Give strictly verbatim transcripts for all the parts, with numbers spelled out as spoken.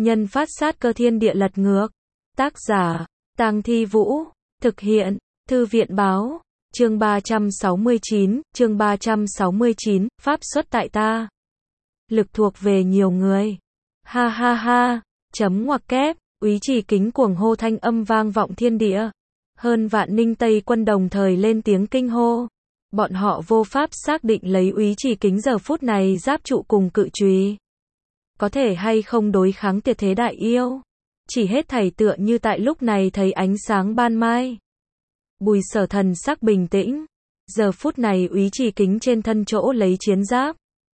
Nhân phát sát cơ thiên địa lật ngược. Tác giả, Tang Thi Vũ. Thực hiện, Thư viện Báo. Chương ba trăm sáu mươi chín, chương ba trăm sáu mươi chín, Pháp xuất tại ta. Lực thuộc về nhiều người. Ha ha ha, chấm ngoặc kép, úy trì kính cuồng hô thanh âm vang vọng thiên địa. Hơn vạn Ninh Tây quân đồng thời lên tiếng kinh hô. Bọn họ vô pháp xác định lấy úy trì kính giờ phút này giáp trụ cùng cự chùy có thể hay không đối kháng tuyệt thế đại yêu. Chỉ hết thảy tựa như tại lúc này thấy ánh sáng ban mai. Bùi Sở thần sắc bình tĩnh. Giờ phút này úy trì kính trên thân chỗ lấy chiến giáp.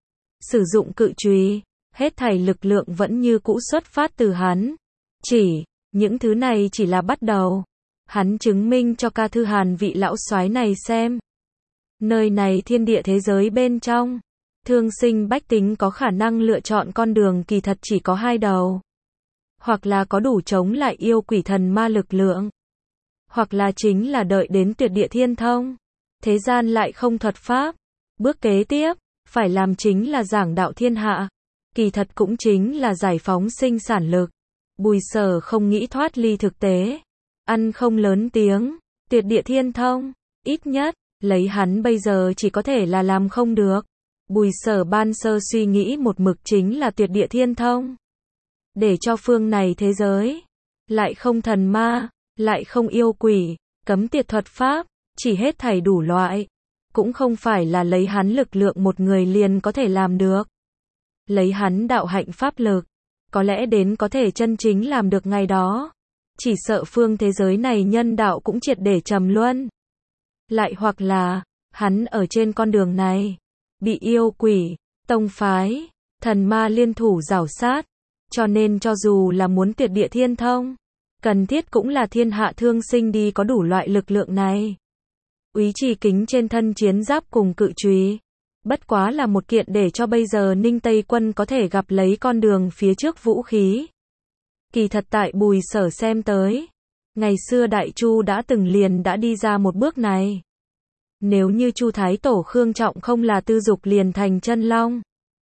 Sử dụng cự chùy, hết thảy lực lượng vẫn như cũ xuất phát từ hắn. Chỉ, những thứ này chỉ là bắt đầu. Hắn chứng minh cho ca thư Hàn vị lão soái này xem. Nơi này thiên địa thế giới bên trong. Thương sinh bách tính có khả năng lựa chọn con đường kỳ thật chỉ có hai đầu. Hoặc là có đủ chống lại yêu quỷ thần ma lực lượng. Hoặc là chính là đợi đến tuyệt địa thiên thông. Thế gian lại không thuật pháp. Bước kế tiếp, phải làm chính là giảng đạo thiên hạ. Kỳ thật cũng chính là giải phóng sinh sản lực. Bùi Sở không nghĩ thoát ly thực tế. Ăn không lớn tiếng, tuyệt địa thiên thông, ít nhất, lấy hắn bây giờ chỉ có thể là làm không được. Bùi Sở ban sơ suy nghĩ một mực chính là tuyệt địa thiên thông. Để cho phương này thế giới, lại không thần ma, lại không yêu quỷ, cấm tiệt thuật pháp, chỉ hết thảy đủ loại. Cũng không phải là lấy hắn lực lượng một người liền có thể làm được. Lấy hắn đạo hạnh pháp lực, có lẽ đến có thể chân chính làm được ngày đó. Chỉ sợ phương thế giới này nhân đạo cũng triệt để trầm luân. Lại hoặc là, hắn ở trên con đường này, bị yêu quỷ, tông phái, thần ma liên thủ giảo sát. Cho nên cho dù là muốn tuyệt địa thiên thông, cần thiết cũng là thiên hạ thương sinh đi có đủ loại lực lượng này. Úy trì kính trên thân chiến giáp cùng cự chùy, bất quá là một kiện để cho bây giờ Ninh Tây quân có thể gặp lấy con đường phía trước vũ khí. Kỳ thật tại Bùi Sở xem tới, ngày xưa Đại Chu đã từng liền đã đi ra một bước này. Nếu như Chu Thái Tổ Khương Trọng không là tư dục liền thành chân long,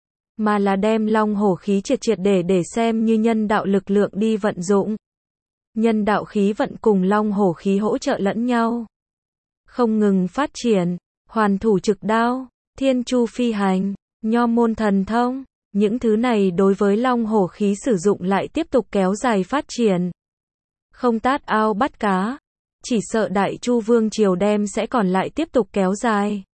mà là đem long hổ khí triệt triệt để để xem như nhân đạo lực lượng đi vận dụng. Nhân đạo khí vận cùng long hổ khí hỗ trợ lẫn nhau. Không ngừng phát triển, hoàn thủ trực đao, thiên chu phi hành, nho môn thần thông. Những thứ này đối với long hổ khí sử dụng lại tiếp tục kéo dài phát triển. Không tát ao bắt cá. Chỉ sợ Đại Chu Vương Triều đem sẽ còn lại tiếp tục kéo dài.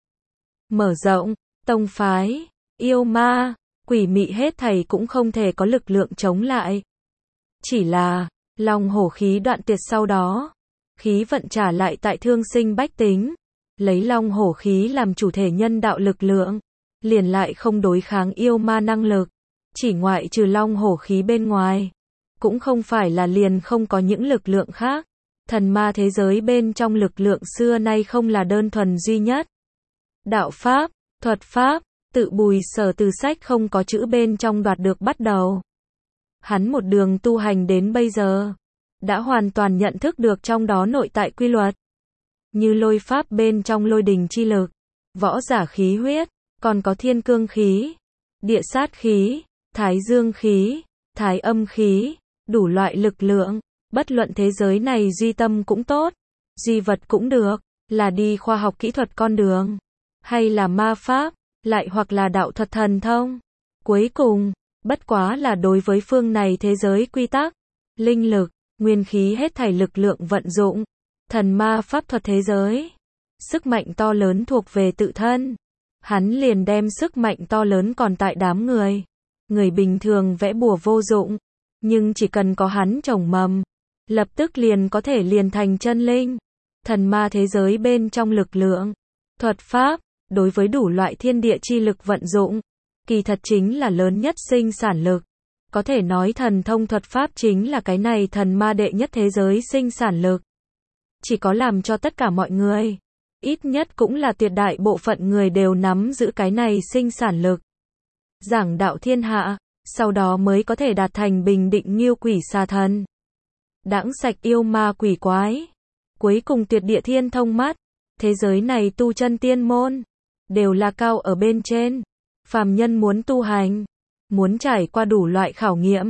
Mở rộng, tông phái, yêu ma, quỷ mị hết thảy cũng không thể có lực lượng chống lại. Chỉ là, long hổ khí đoạn tuyệt sau đó. Khí vận trả lại tại thương sinh bách tính. Lấy long hổ khí làm chủ thể nhân đạo lực lượng. Liền lại không đối kháng yêu ma năng lực. Chỉ ngoại trừ long hổ khí bên ngoài. Cũng không phải là liền không có những lực lượng khác. Thần ma thế giới bên trong lực lượng xưa nay không là đơn thuần duy nhất. Đạo pháp, thuật pháp, tự Bùi Sở từ sách không có chữ bên trong đoạt được bắt đầu. Hắn một đường tu hành đến bây giờ. Đã hoàn toàn nhận thức được trong đó nội tại quy luật. Như lôi pháp bên trong lôi đình chi lực. Võ giả khí huyết. Còn có thiên cương khí, địa sát khí, thái dương khí, thái âm khí, đủ loại lực lượng, bất luận thế giới này duy tâm cũng tốt, duy vật cũng được, là đi khoa học kỹ thuật con đường, hay là ma pháp, lại hoặc là đạo thuật thần thông. Cuối cùng, bất quá là đối với phương này thế giới quy tắc, linh lực, nguyên khí hết thảy lực lượng vận dụng, thần ma pháp thuật thế giới. Sức mạnh to lớn thuộc về tự thân. Hắn liền đem sức mạnh to lớn còn tại đám người. Người bình thường vẽ bùa vô dụng. Nhưng chỉ cần có hắn trồng mầm. Lập tức liền có thể liền thành chân linh. Thần ma thế giới bên trong lực lượng. Thuật pháp. Đối với đủ loại thiên địa chi lực vận dụng. Kỳ thật chính là lớn nhất sinh sản lực. Có thể nói thần thông thuật pháp chính là cái này thần ma đệ nhất thế giới sinh sản lực. Chỉ có làm cho tất cả mọi người. Ít nhất cũng là tuyệt đại bộ phận người đều nắm giữ cái này sinh sản lực. Giảng đạo thiên hạ, sau đó mới có thể đạt thành bình định nghiêu quỷ xà thần. Đãng sạch yêu ma quỷ quái. Cuối cùng tuyệt địa thiên thông mắt. Thế giới này tu chân tiên môn. Đều là cao ở bên trên. Phàm nhân muốn tu hành. Muốn trải qua đủ loại khảo nghiệm.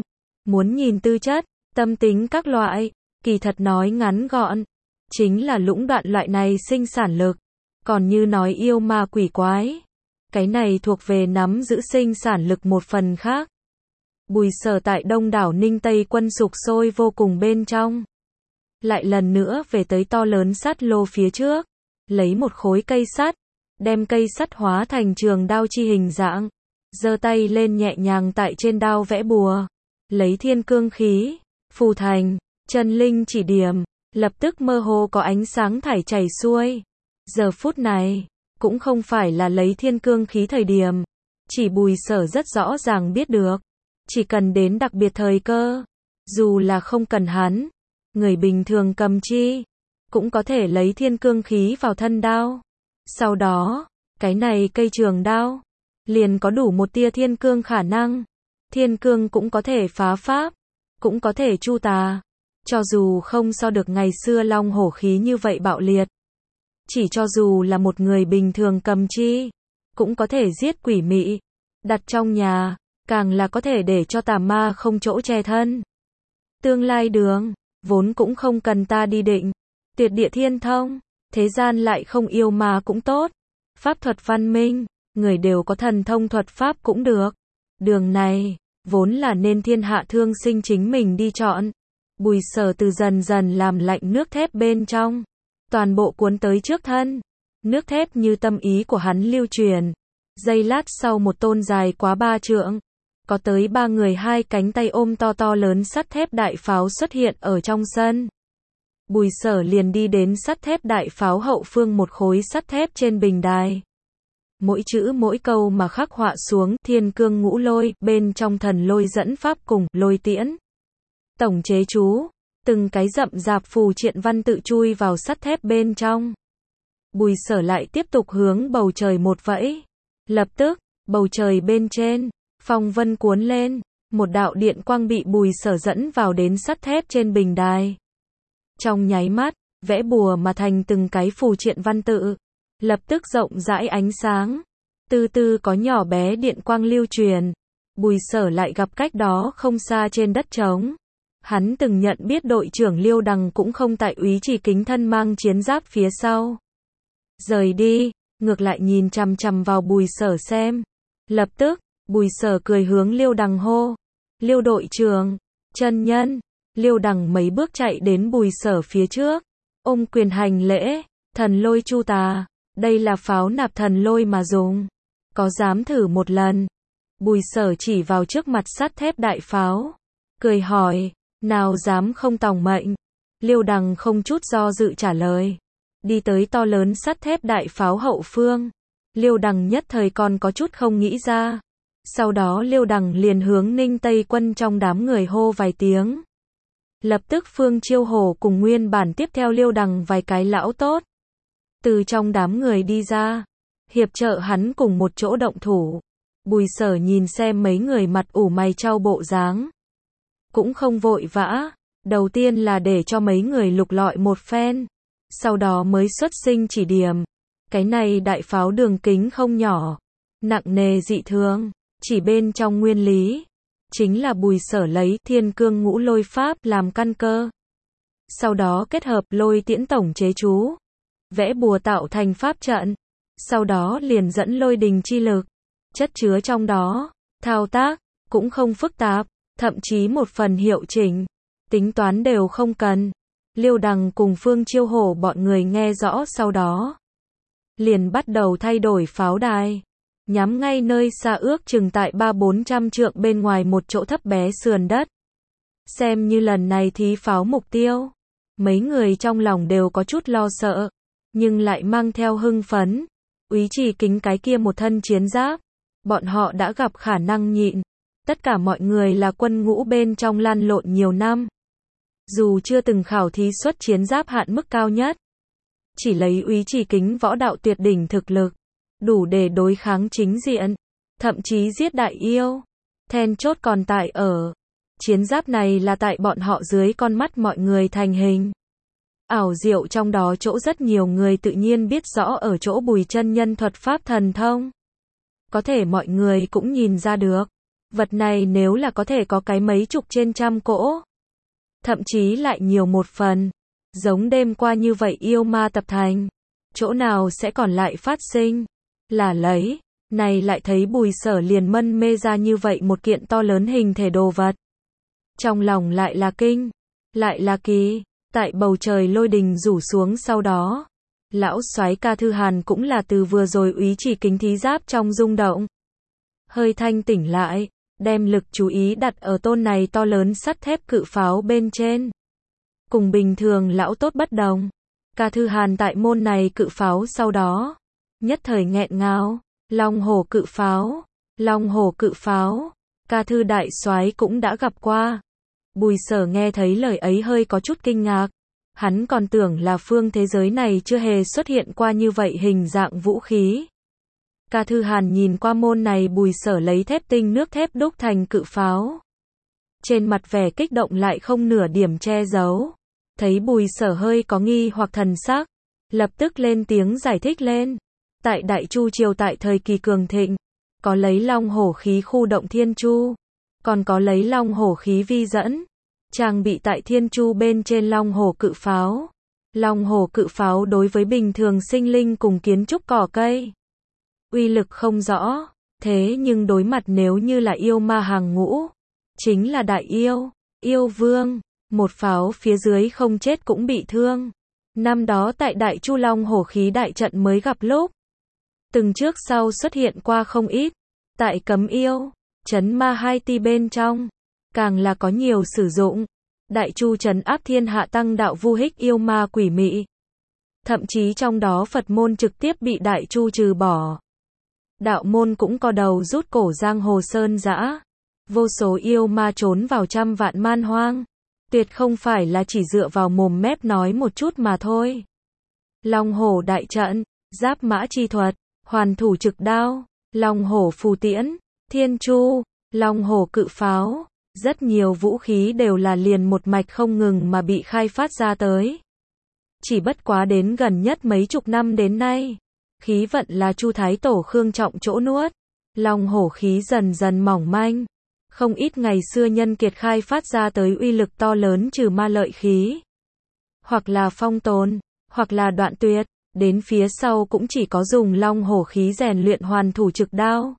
Muốn nhìn tư chất, tâm tính các loại, kỳ thật nói ngắn gọn, chính là lũng đoạn loại này sinh sản lực. Còn như nói yêu ma quỷ quái, cái này thuộc về nắm giữ sinh sản lực một phần khác. Bùi Sở tại đông đảo Ninh Tây quân sục sôi vô cùng bên trong. Lại lần nữa về tới to lớn sắt lô phía trước, lấy một khối cây sắt, đem cây sắt hóa thành trường đao chi hình dạng, giơ tay lên nhẹ nhàng tại trên đao vẽ bùa, lấy thiên cương khí, phù thành, chân linh chỉ điểm, lập tức mơ hồ có ánh sáng thải chảy xuôi. Giờ phút này, cũng không phải là lấy thiên cương khí thời điểm, chỉ Bùi Sở rất rõ ràng biết được, chỉ cần đến đặc biệt thời cơ, dù là không cần hắn, người bình thường cầm chi, cũng có thể lấy thiên cương khí vào thân đao. Sau đó, cái này cây trường đao, liền có đủ một tia thiên cương khả năng. Thiên cương cũng có thể phá pháp, cũng có thể chu tà. Cho dù không so được ngày xưa long hổ khí như vậy bạo liệt. Chỉ cho dù là một người bình thường cầm chi, cũng có thể giết quỷ mị. Đặt trong nhà, càng là có thể để cho tà ma không chỗ che thân. Tương lai đường, vốn cũng không cần ta đi định. Tuyệt địa thiên thông, thế gian lại không yêu ma cũng tốt. Pháp thuật văn minh, người đều có thần thông thuật pháp cũng được. Đường này, vốn là nên thiên hạ thương sinh chính mình đi chọn. Bùi Sở từ dần dần làm lạnh nước thép bên trong, toàn bộ cuốn tới trước thân. Nước thép như tâm ý của hắn lưu truyền. Giây lát sau một tôn dài quá ba trượng, có tới ba người hai cánh tay ôm to to lớn sắt thép đại pháo xuất hiện ở trong sân. Bùi Sở liền đi đến sắt thép đại pháo hậu phương một khối sắt thép trên bình đài. Mỗi chữ mỗi câu mà khắc họa xuống thiên cương ngũ lôi, bên trong thần lôi dẫn pháp cùng lôi tiễn. Tổng chế chú, từng cái rậm rạp phù triện văn tự chui vào sắt thép bên trong. Bùi Sở lại tiếp tục hướng bầu trời một vẫy. Lập tức, bầu trời bên trên, phong vân cuốn lên, một đạo điện quang bị Bùi Sở dẫn vào đến sắt thép trên bình đài. Trong nháy mắt, vẽ bùa mà thành từng cái phù triện văn tự, lập tức rộng rãi ánh sáng, từ từ có nhỏ bé điện quang lưu truyền. Bùi Sở lại gặp cách đó không xa trên đất trống. Hắn từng nhận biết đội trưởng Liêu Đằng cũng không tại úy trì kính thân mang chiến giáp phía sau. Rời đi, ngược lại nhìn chằm chằm vào Bùi Sở xem. Lập tức, Bùi Sở cười hướng Liêu Đằng hô. Liêu đội trưởng, chân nhân. Liêu Đằng mấy bước chạy đến Bùi Sở phía trước, ôm quyền hành lễ. Thần lôi chu tà, đây là pháo nạp thần lôi mà dùng. Có dám thử một lần? Bùi Sở chỉ vào trước mặt sắt thép đại pháo, cười hỏi, nào dám không tòng mệnh? Liêu Đằng không chút do dự trả lời. Đi tới to lớn sắt thép đại pháo hậu phương. Liêu Đằng nhất thời còn có chút không nghĩ ra. Sau đó Liêu Đằng liền hướng Ninh Tây quân trong đám người hô vài tiếng. Lập tức Phương Chiêu Hổ cùng nguyên bản tiếp theo Liêu Đằng vài cái lão tốt. Từ trong đám người đi ra, hiệp trợ hắn cùng một chỗ động thủ. Bùi Sở nhìn xem mấy người mặt ủ mày chau bộ dáng, cũng không vội vã, đầu tiên là để cho mấy người lục lọi một phen, sau đó mới xuất sinh chỉ điểm. Cái này đại pháo đường kính không nhỏ, nặng nề dị thường, chỉ bên trong nguyên lý, chính là Bùi Sở lấy thiên cương ngũ lôi pháp làm căn cơ. Sau đó kết hợp lôi tiễn tổng chế chú, vẽ bùa tạo thành pháp trận, sau đó liền dẫn lôi đình chi lực, chất chứa trong đó, thao tác, cũng không phức tạp, thậm chí một phần hiệu chỉnh, tính toán đều không cần. Liêu Đằng cùng Phương Chiêu Hổ bọn người nghe rõ sau đó, liền bắt đầu thay đổi pháo đài, nhắm ngay nơi xa ước chừng tại ba bốn trăm trượng bên ngoài một chỗ thấp bé sườn đất. Xem như lần này thí pháo mục tiêu, mấy người trong lòng đều có chút lo sợ, nhưng lại mang theo hưng phấn. Úy Trì Kính cái kia một thân chiến giáp, bọn họ đã gặp khả năng nhịn. Tất cả mọi người là quân ngũ bên trong lăn lộn nhiều năm, dù chưa từng khảo thí xuất chiến giáp hạn mức cao nhất, chỉ lấy Úy Trì Kính võ đạo tuyệt đỉnh thực lực, đủ để đối kháng chính diện, thậm chí giết đại yêu. Then chốt còn tại ở, chiến giáp này là tại bọn họ dưới con mắt mọi người thành hình. Ảo diệu trong đó chỗ rất nhiều người tự nhiên biết rõ ở chỗ Bùi chân nhân thuật pháp thần thông. Có thể mọi người cũng nhìn ra được, Vật này nếu là có thể có cái mấy chục trên trăm cỗ, thậm chí lại nhiều một phần, giống đêm qua như vậy yêu ma tập thành, chỗ nào sẽ còn lại phát sinh, là lấy, này lại thấy Bùi Sở liền mân mê ra như vậy một kiện to lớn hình thể đồ vật. Trong lòng lại là kinh, lại là kỳ, tại bầu trời lôi đình rủ xuống sau đó. Lão soái Ca Thư Hàn cũng là từ vừa rồi úy chỉ kính thí giáp trong rung động. Hơi thanh tỉnh lại, đem lực chú ý đặt ở tôn này to lớn sắt thép cự pháo bên trên. Cùng bình thường lão tốt bất đồng. Ca Thư Hàn tại môn này cự pháo sau đó. Nhất thời nghẹn ngào, Long Hổ cự pháo, Long Hổ cự pháo, Ca Thư đại soái cũng đã gặp qua. Bùi Sở nghe thấy lời ấy hơi có chút kinh ngạc. Hắn còn tưởng là phương thế giới này chưa hề xuất hiện qua như vậy hình dạng vũ khí. Ca Thư Hàn nhìn qua môn này Bùi Sở lấy thép tinh nước thép đúc thành cự pháo. Trên mặt vẻ kích động lại không nửa điểm che giấu. Thấy Bùi Sở hơi có nghi hoặc thần sắc, lập tức lên tiếng giải thích lên. Tại Đại Chu triều tại thời kỳ cường thịnh, có lấy Long Hổ khí khu động Thiên Chu, còn có lấy Long Hổ khí vi dẫn, trang bị tại Thiên Chu bên trên Long Hổ cự pháo. Long Hổ cự pháo đối với bình thường sinh linh cùng kiến trúc cỏ cây, uy lực không rõ, thế nhưng đối mặt nếu như là yêu ma hàng ngũ, chính là đại yêu, yêu vương, một pháo phía dưới không chết cũng bị thương. Năm đó tại Đại Chu Long Hổ khí đại trận mới gặp lúc, từng trước sau xuất hiện qua không ít, tại Cấm Yêu, Trấn Ma hai ti bên trong, càng là có nhiều sử dụng. Đại Chu trấn áp thiên hạ tăng đạo vu hích yêu ma quỷ mị. Thậm chí trong đó Phật môn trực tiếp bị Đại Chu trừ bỏ. Đạo môn cũng có đầu rút cổ giang hồ sơn dã. Vô số yêu ma trốn vào trăm vạn man hoang. Tuyệt không phải là chỉ dựa vào mồm mép nói một chút mà thôi. Long Hổ đại trận, giáp mã chi thuật, hoàn thủ trực đao, Long Hổ phù tiễn, Thiên Chu, Long Hổ cự pháo. Rất nhiều vũ khí đều là liền một mạch không ngừng mà bị khai phát ra tới. Chỉ bất quá đến gần nhất mấy chục năm đến nay, khí vận là Chu Thái Tổ Khương trọng chỗ nuốt. Long Hổ khí dần dần mỏng manh. Không ít ngày xưa nhân kiệt khai phát ra tới uy lực to lớn trừ ma lợi khí. Hoặc là phong tồn, hoặc là đoạn tuyệt. Đến phía sau cũng chỉ có dùng Long Hổ khí rèn luyện hoàn thủ trực đao.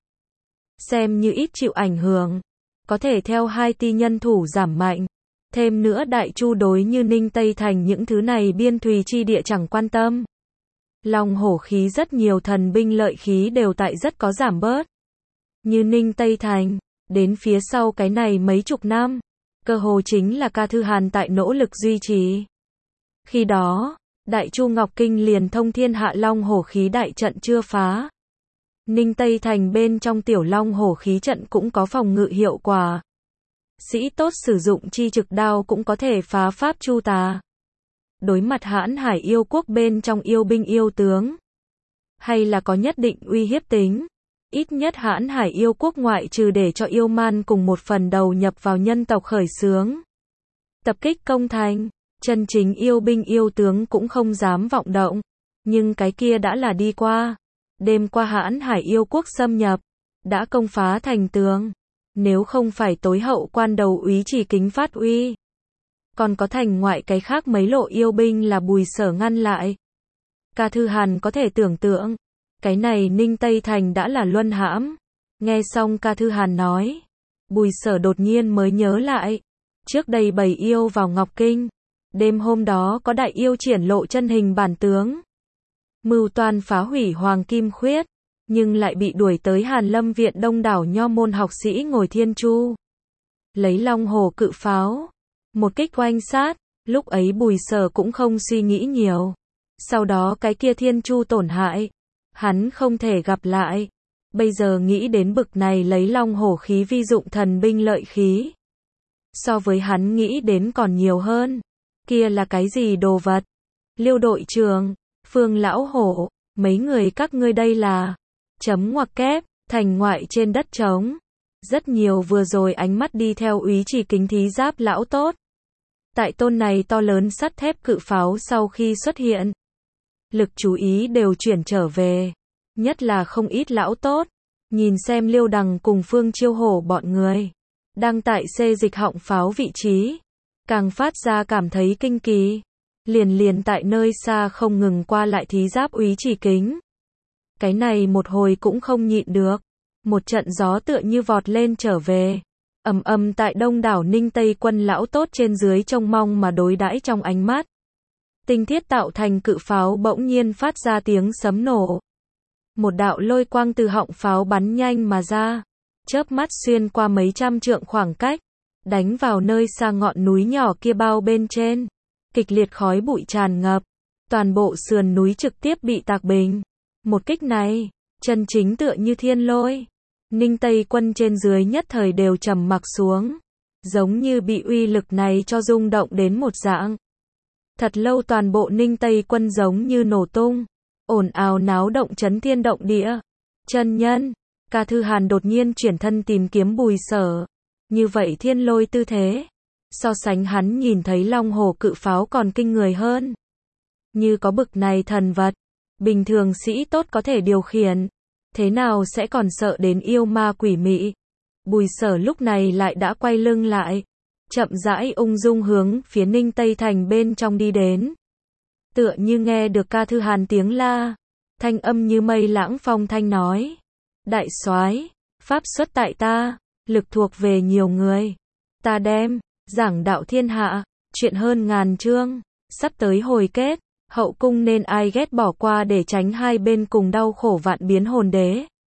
Xem như ít chịu ảnh hưởng. Có thể theo hai ti nhân thủ giảm mạnh. Thêm nữa Đại Chu đối như Ninh Tây Thành những thứ này biên thùy chi địa chẳng quan tâm. Long Hổ khí rất nhiều thần binh lợi khí đều tại rất có giảm bớt. Như Ninh Tây Thành, đến phía sau cái này mấy chục năm, cơ hồ chính là Ca Thư Hàn tại nỗ lực duy trì. Khi đó, Đại Chu Ngọc Kinh liền thông thiên hạ Long Hổ khí đại trận chưa phá. Ninh Tây Thành bên trong tiểu Long Hổ khí trận cũng có phòng ngự hiệu quả. Sĩ tốt sử dụng chi trực đao cũng có thể phá pháp chu tà. Đối mặt Hãn Hải yêu quốc bên trong yêu binh yêu tướng, hay là có nhất định uy hiếp tính. Ít nhất Hãn Hải yêu quốc ngoại trừ để cho yêu man cùng một phần đầu nhập vào nhân tộc khởi xướng, tập kích công thành, chân chính yêu binh yêu tướng cũng không dám vọng động. Nhưng cái kia đã là đi qua. Đêm qua Hãn Hải yêu quốc xâm nhập, đã công phá thành tường. Nếu không phải tối hậu quan đầu úy chỉ kính phát uy, còn có thành ngoại cái khác mấy lộ yêu binh là Bùi Sở ngăn lại. Ca Thư Hàn có thể tưởng tượng, cái này Ninh Tây Thành đã là luân hãm. Nghe xong Ca Thư Hàn nói, Bùi Sở đột nhiên mới nhớ lại. Trước đây bầy yêu vào Ngọc Kinh, đêm hôm đó có đại yêu triển lộ chân hình bản tướng. Mưu toan phá hủy Hoàng Kim Khuyết, nhưng lại bị đuổi tới Hàn Lâm Viện đông đảo nho môn học sĩ ngồi Thiên Chu. Lấy Long Hổ cự pháo, một kích oanh sát, lúc ấy Bùi Sở cũng không suy nghĩ nhiều. Sau đó cái kia Thiên Chu tổn hại, hắn không thể gặp lại. Bây giờ nghĩ đến bực này lấy Long Hổ khí vi dụng thần binh lợi khí. So với hắn nghĩ đến còn nhiều hơn. Kia là cái gì đồ vật? Liêu đội trưởng, Phương Lão Hổ, mấy người các ngươi đây là chấm ngoặc kép, thành ngoại trên đất trống. Rất nhiều vừa rồi ánh mắt đi theo úy chỉ kính thí giáp lão tốt. Tại tôn này to lớn sắt thép cự pháo sau khi xuất hiện, lực chú ý đều chuyển trở về. Nhất là không ít lão tốt, Nhìn xem Liêu Đằng cùng Phương Chiêu Hổ bọn người đang tại xê dịch họng pháo vị trí, càng phát ra cảm thấy kinh kỳ. Liền liền tại nơi xa không ngừng qua lại thí giáp úy Chỉ Kính. Cái này một hồi cũng không nhịn được. Một trận gió tựa như vọt lên trở về. Ầm ầm tại đông đảo Ninh Tây quân lão tốt trên dưới trông mong mà đối đãi trong ánh mắt. Tinh thiết tạo thành cự pháo bỗng nhiên phát ra tiếng sấm nổ. Một đạo lôi quang từ họng pháo bắn nhanh mà ra, chớp mắt xuyên qua mấy trăm trượng khoảng cách, đánh vào nơi xa ngọn núi nhỏ kia bao bên trên. Kịch liệt khói bụi tràn ngập, toàn bộ sườn núi trực tiếp bị tạc bình. Một kích này, chân chính tựa như thiên lôi. Ninh Tây quân trên dưới nhất thời đều trầm mặc xuống, giống như bị uy lực này cho rung động đến một dạng. Thật lâu toàn bộ Ninh Tây quân giống như nổ tung, ồn ào náo động chấn thiên động địa. Chân nhân, Ca Thư Hàn đột nhiên chuyển thân tìm kiếm Bùi Sở. Như vậy thiên lôi tư thế, so sánh hắn nhìn thấy long hổ cự pháo còn kinh người hơn. Như có bực này thần vật, bình thường sĩ tốt có thể điều khiển, thế nào sẽ còn sợ đến yêu ma quỷ mị. Bùi Sở lúc này lại đã quay lưng lại, chậm rãi ung dung hướng phía Ninh Tây thành bên trong đi đến. Tựa như nghe được Ca Thư Hàn tiếng la, thanh âm như mây lãng phong thanh nói: đại soái, pháp xuất tại ta, lực thuộc về nhiều người. Ta đem giảng đạo thiên hạ, chuyện hơn ngàn chương, sắp tới hồi kết, hậu cung nên ai ghét bỏ qua để tránh hai bên cùng đau khổ vạn biến hồn đế.